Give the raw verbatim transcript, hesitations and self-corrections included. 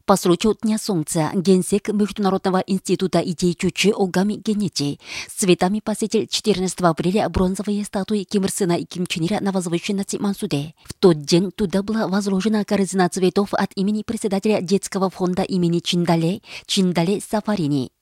По случаю Дня Солнца генсек Международного института идей Чучи Огами Геничи с цветами посетил четырнадцатого апреля бронзовые статуи Ким Ир Сена и Ким Чен Ира на возвышенности Мансуде. В тот день туда была возложена корзина цветов от имени председателя детского фонда имени Чиндале, Чиндале Сафарини.